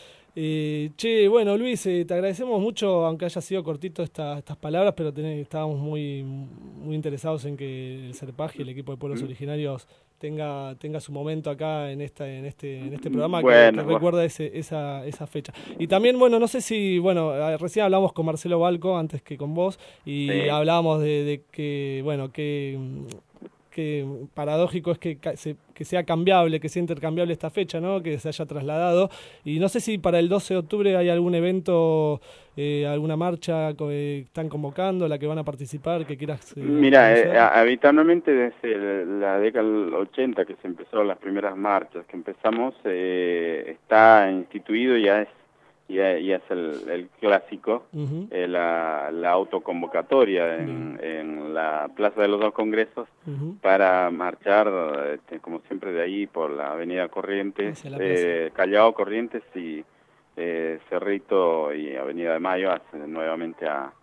Bueno, Luis, te agradecemos mucho, aunque haya sido cortito estas palabras, pero estábamos muy interesados en que el Serpaj y el equipo de pueblos originarios tenga su momento acá en este programa, que recuerda esa fecha. Y también, bueno, no sé si, recién hablamos con Marcelo Balco antes que con vos, y hablábamos de que, bueno, que paradójico es que sea cambiable, que sea intercambiable esta fecha, ¿no? Que se haya trasladado. Y no sé si para el 12 de octubre hay algún evento, alguna marcha que están convocando, la que van a participar, que quieras... Mira, habitualmente desde la década del 80 que se empezó las primeras marchas que empezamos, está instituido, ya es el clásico, la autoconvocatoria en la Plaza de los Dos Congresos para marchar, como siempre, de ahí por la Avenida Corrientes, Callao, Corrientes y Cerrito y Avenida de Mayo, nuevamente a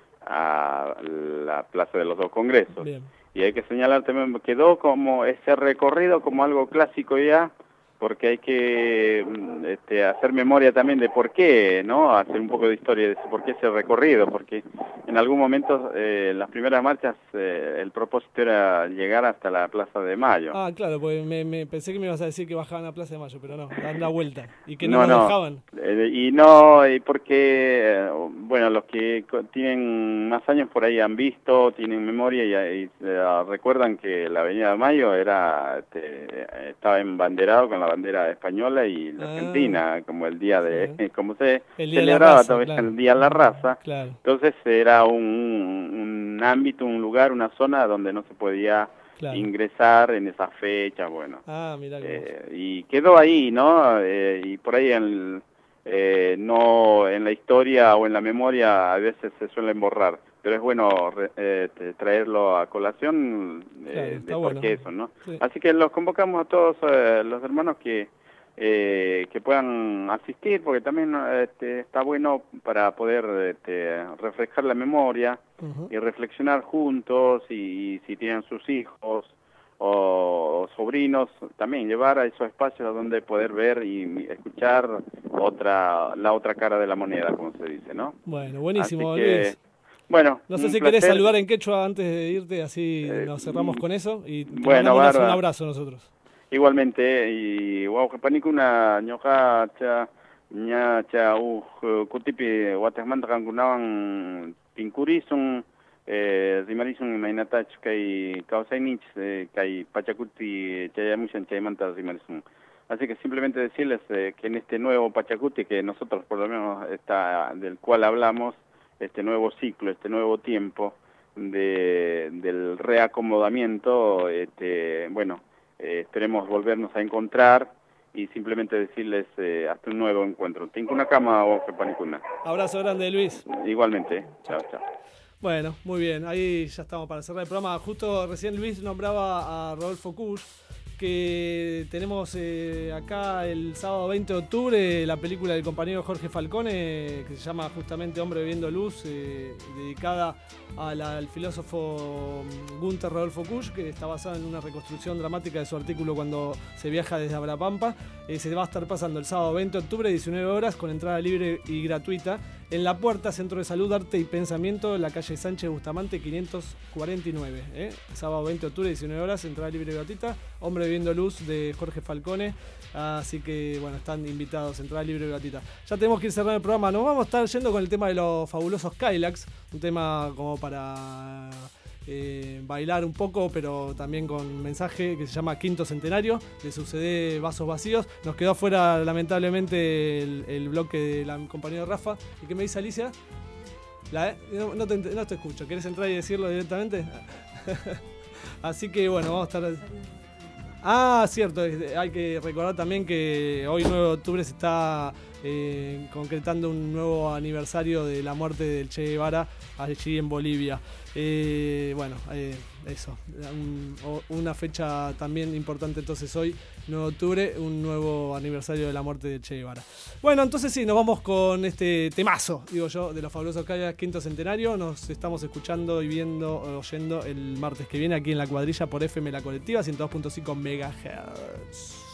la Plaza de los Dos Congresos. Bien. Y hay que señalar también, quedó como ese recorrido como algo clásico ya, porque hay que hacer memoria también de por qué, ¿no? Hacer un poco de historia de por qué ese recorrido, porque en algún momento las primeras marchas el propósito era llegar hasta la Plaza de Mayo. Ah, claro, pues me pensé que me ibas a decir que bajaban a Plaza de Mayo, pero no, dan la vuelta y que no nos dejaban. Y porque, bueno, los que tienen más años por ahí han visto, tienen memoria y recuerdan que la Avenida de Mayo estaba embanderado con la bandera española y la argentina, como el día de, como se celebraba todavía el Día de la Raza. Claro. Entonces era un ámbito, un lugar, una zona donde no se podía ingresar en esas fechas, bueno. Y quedó ahí, ¿no? Y por ahí no en la historia o en la memoria a veces se suelen borrar. Pero es bueno traerlo a colación de por qué eso, ¿no? Sí. Así que los convocamos a todos los hermanos que puedan asistir, porque también está bueno para poder refrescar la memoria y reflexionar juntos, y si tienen sus hijos o sobrinos, también llevar a esos espacios donde poder ver y escuchar la otra cara de la moneda, como se dice, ¿no? Bueno, buenísimo, Luis. Bueno, no sé si querés saludar en quechua antes de irte, así nos cerramos con eso y te mandamos un abrazo nosotros. Igualmente, y Huaujepanicuna, ñoja, ñacha, kutipi, Guatemala, Cancunaban, Pincurizun, Rimarizun, Mainatach, Kai Kausainich, Kai Pachacuti, Chayamushan, Chaymanta, Rimarizun. Así que simplemente decirles que en este nuevo Pachacuti, que nosotros por lo menos del cual hablamos, este nuevo ciclo, este nuevo tiempo del reacomodamiento, bueno, esperemos volvernos a encontrar y simplemente decirles hasta un nuevo encuentro. Tengo una cama o Panicuna. Abrazo grande, Luis. Igualmente. Chao, chao. Bueno, muy bien, ahí ya estamos para cerrar el programa. Justo recién Luis nombraba a Rodolfo Kusch, que tenemos acá el sábado 20 de octubre la película del compañero Jorge Falcone, que se llama justamente Hombre Viendo Luz, dedicada al filósofo Gunther Rodolfo Kusch, que está basada en una reconstrucción dramática de su artículo Cuando se viaja desde Abrapampa. Se va a estar pasando el sábado 20 de octubre, 19 horas, con entrada libre y gratuita, en La Puerta, Centro de Salud, Arte y Pensamiento, en la calle Sánchez Bustamante 549. Sábado 20 de octubre, 19 horas, entrada libre y gratuita, Hombre Viendo Luz, de Jorge Falcone. Así que, bueno, están invitados, entrada libre y gratuita. Ya tenemos que ir cerrando el programa. Nos vamos a estar yendo con el tema de los fabulosos Cadillacs, un tema como para bailar un poco, pero también con mensaje, que se llama Quinto Centenario, de su CD Vasos Vacíos. Nos quedó afuera, lamentablemente, el bloque de la compañera Rafa. ¿Y qué me dice Alicia? No te escucho. ¿Querés entrar y decirlo directamente? Así que, bueno, vamos a estar... cierto, hay que recordar también que hoy 9 de octubre se está concretando un nuevo aniversario de la muerte del Che Guevara allí en Bolivia. Eso, una fecha también importante entonces hoy, 9 de octubre, un nuevo aniversario de la muerte de Che Guevara. Bueno, entonces sí, nos vamos con este temazo, digo yo, de los fabulosos Cadillacs, Quinto Centenario. Nos estamos escuchando y oyendo el martes que viene aquí en La Cuadrilla por FM La Colectiva, 102.5 MHz.